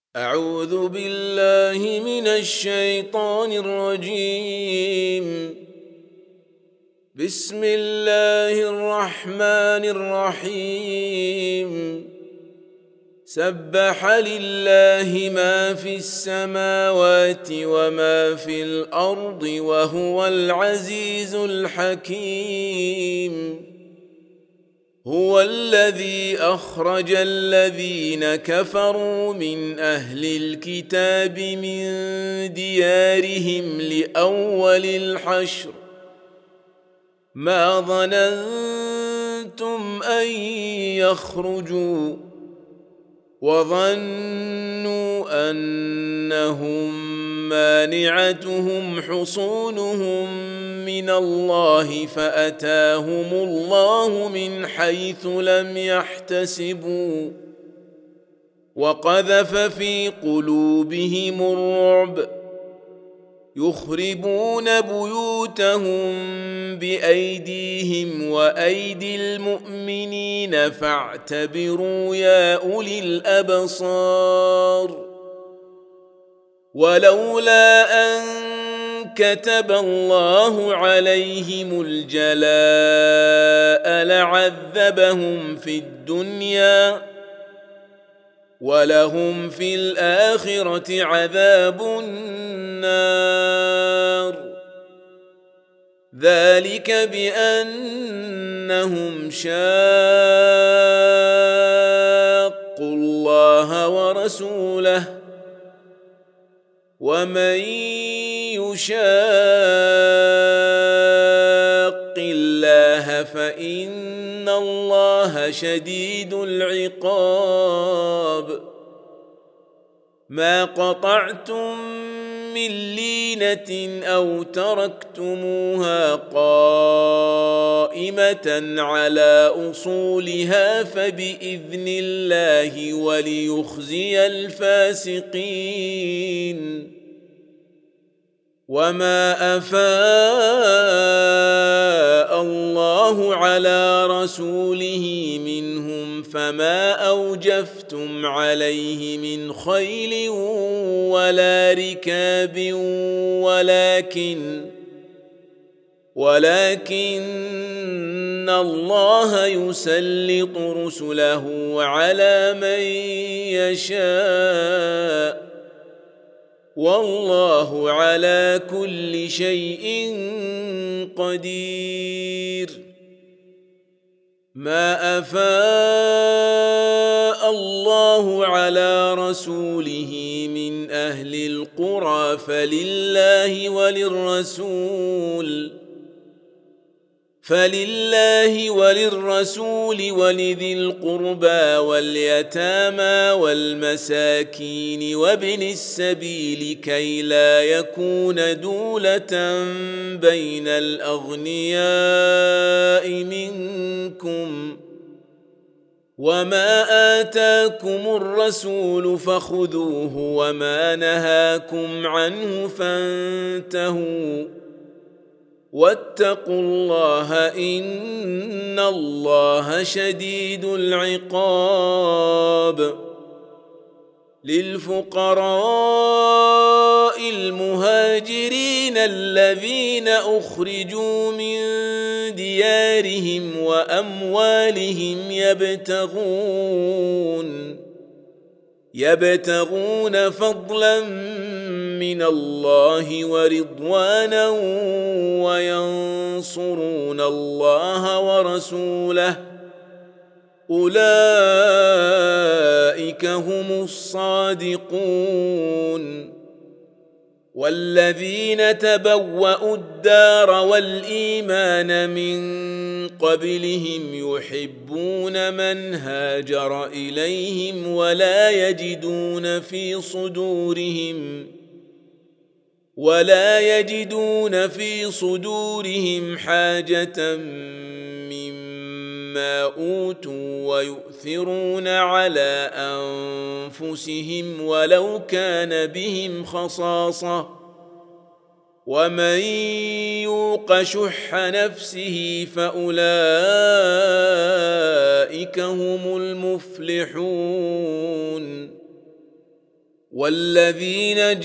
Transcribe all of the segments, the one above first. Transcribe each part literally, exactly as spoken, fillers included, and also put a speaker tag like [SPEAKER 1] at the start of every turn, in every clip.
[SPEAKER 1] أعوذ بالله من الشيطان الرجيم. بسم الله الرحمن الرحيم. سبح لله ما في السماوات وما في الأرض وهو العزيز الحكيم. هو الذي أخرج الذين كفروا من أهل الكتاب من ديارهم لأول الحشر ما ظننتم أن يخرجوا وظنوا أنهم مانعتهم حصونهم من الله فأتاهم الله من حيث لم يحتسبوا وقذف في قلوبهم الرعب يخربون بيوتهم بأيديهم وأيدي المؤمنين فاعتبروا يا أولي الأبصار. ولولا أن كتب الله عليهم الجلاء لعذبهم في الدنيا ولهم في الآخرة عذاب النار. ذلك بأنهم شاقوا الله ورسوله ومن يشاق الله فإن الله شديد العقاب. ما قطعتم من لينة أو تركتموها قائمة على أصولها فبإذن الله وليخزي الفاسقين. وما أفاء الله على رسوله منهم فما أوجفتم عليه من خيل ولا ركاب ولكن ولكن الله يسلط رسله على من يشاء والله على كل شيء قدير. ما أفاء الله على رسوله من أهل القرى فلله وللرسول فلله وللرسول ولذي القربى واليتامى والمساكين وابن السبيل كي لا يكون دولة بين الأغنياء منكم. وما آتاكم الرسول فخذوه وما نهاكم عنه فانتهوا واتقوا الله إن الله شديد العقاب. للفقراء المهاجرين الذين أخرجوا من ديارهم وأموالهم يبتغون يبتغون فضلا من الله ورضوانا وينصرون الله ورسوله أولئك هم الصادقون. والذين تبوأوا الدار والإيمان من قبلهم يحبون من هاجر إليهم ولا يجدون في صدورهم ولا يجدون في صدورهم حاجة مما أوتوا ويؤثرون على أنفسهم ولو كان بهم خصاصة ومن يوق شح نفسه فأولئك هم المفلحون. والذين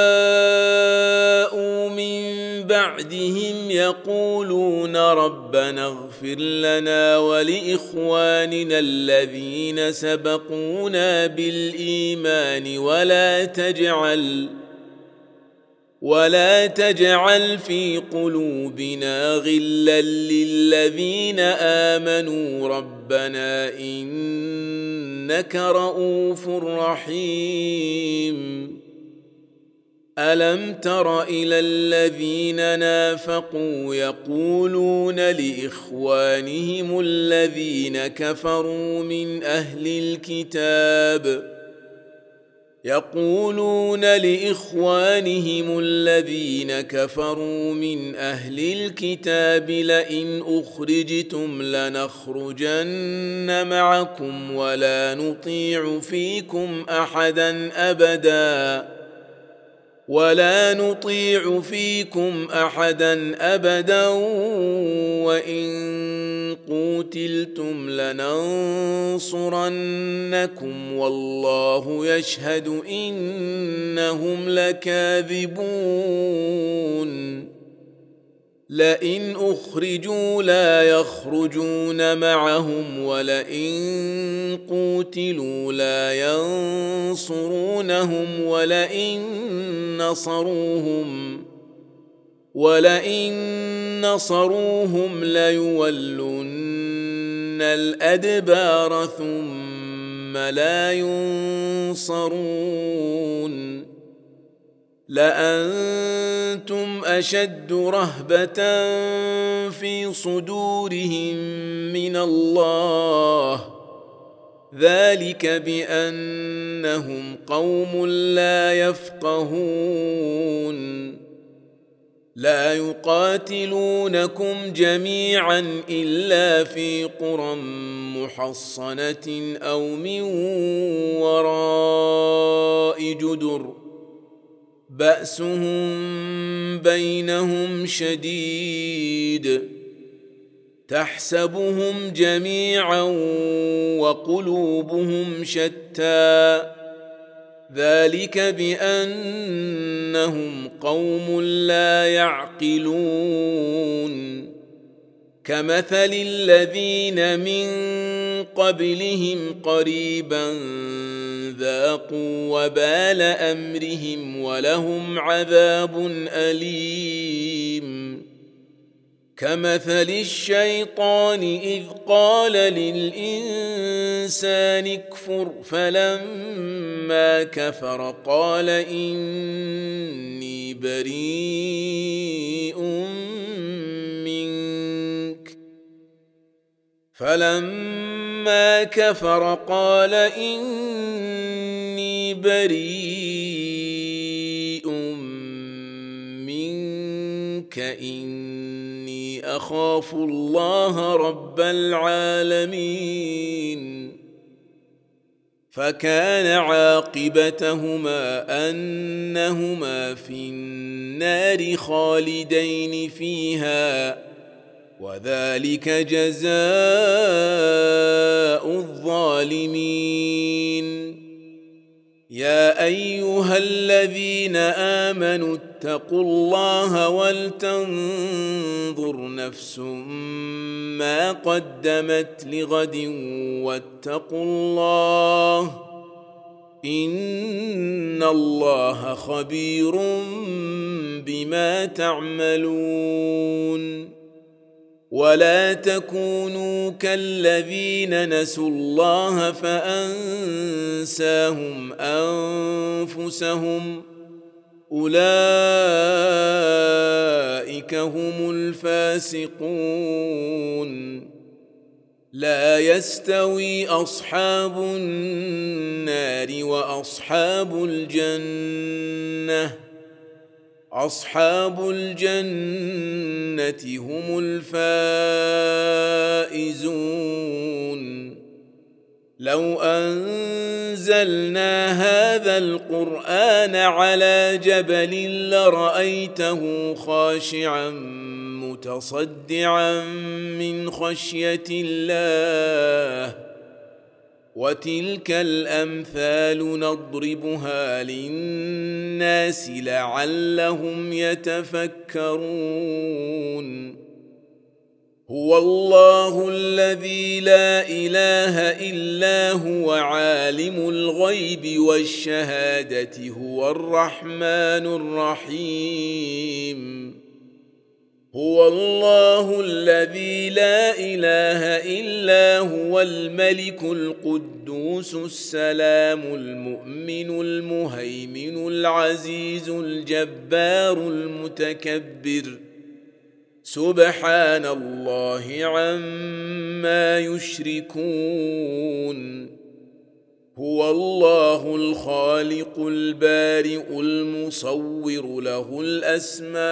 [SPEAKER 1] جاءوا من بعدهم يقولون ربنا اغفر لنا ولإخواننا الذين سبقونا بالإيمان ولا تجعل ولا تجعل في قلوبنا غلا للذين آمنوا ربنا إنك رؤوف رحيم ألم تر إلى الذين نافقوا يقولون لإخوانهم الذين كفروا من أهل الكتاب يقولون لإخوانهم الذين كفروا من أهل الكتاب لئن أخرجتم لنخرجن معكم ولا نطيع فيكم أحدا أبدا ولا نطيع فيكم أحدا أبدا وإن قوتلتم لننصرنكم والله يشهد إنهم لكاذبون لئن أخرجوا لا يخرجون معهم ولئن قوتلوا لا ينصرونهم ولئن نصروهم ولئن نصروهم ليولن الأدبار ثم لا ينصرون لأنتم أشد رهبة في صدورهم من الله ذلك بأنهم قوم لا يفقهون لا يقاتلونكم جميعا إلا في قرى محصنة أو من وراء جدر بأسهم بينهم شديد تحسبهم جميعا وقلوبهم شتى ذلك بأنهم قوم لا يعقلون كمثل الذين من قبلهم قريبا ذاقوا وبال أمرهم ولهم عذاب أليم كمثل الشيطان إذ قال للإنسان اكفر فلما كفر قال إني بريء منك فلما كفر قال إني بريء منك إني أخاف الله رب العالمين فكان عاقبتهما أنهما في النار خالدين فيها وذلك جزاء الظالمين يا أيها الذين آمنوا اتقوا الله ولتنظر نفس ما قدمت لغد واتقوا الله إن الله خبير بما تعملون ولا تكونوا كالذين نسوا الله فأنساهم أنفسهم أولئك هم الفاسقون لا يستوي أصحاب النار وأصحاب الجنة أصحاب الجنة هم الفائزون لو أنزلنا هذا القرآن على جبل لرأيته خاشعا متصدعا من خشية الله وتلك الأمثال نضربها للناس لعلهم يتفكرون. هو الله الذي لا إله إلا هو عالم الغيب والشهادة هو الرحمن الرحيم. هو الله الذي لا إله إلا هو الملك القدوس السلام المؤمن المهيمن العزيز الجبار المتكبر سبحان الله عما يشركون. هو الله الخالق البارئ المصور له الأسماء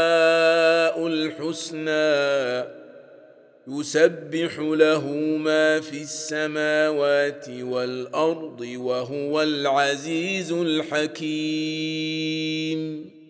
[SPEAKER 1] الحسنى يسبح له ما في السماوات والأرض وهو العزيز الحكيم.